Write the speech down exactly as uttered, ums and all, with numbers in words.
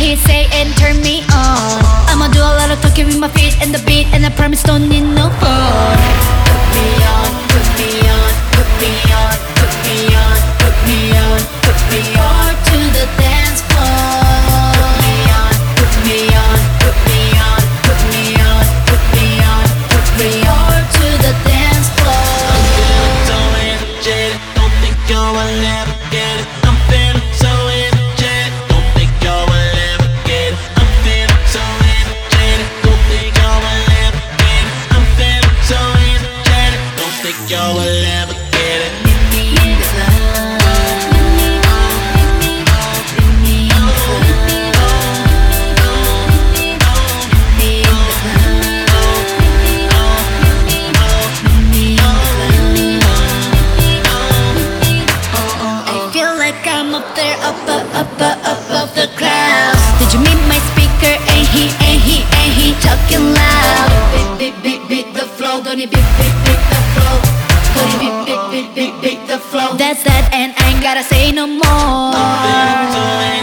he say and turn me on. I'ma do a lot of talking with my feet and the beat, and I promise don't need no phone. Put me on, put me on, put me on, put me on, put me on, put me on to the dance floor. Put me on, put me on, put me on, put me on, put me on, put me on to the dance floor. I'm feeling so energetic, don't think you will ever get it. I'm feeling so energetic, don't think you will ever get it. I'm feeling so energetic, don't think you will ever get it. I'm feeling so energetic, don't think you will ever get it. Meet me in the club. Meet me in the club. Meet me in the club. Meet me in the club. I feel like I'm up there, up, up, up, up, above the clouds. Did you meet my speaker? Ain't he, ain't he, ain't he talking loud? Beat, beat, beat, beat the flow. Don't you beat, beat, beat the flow. Don't you beat, beat, beat, beat, beat the flow. That's that, and I ain't gotta say no more. I'm feeling so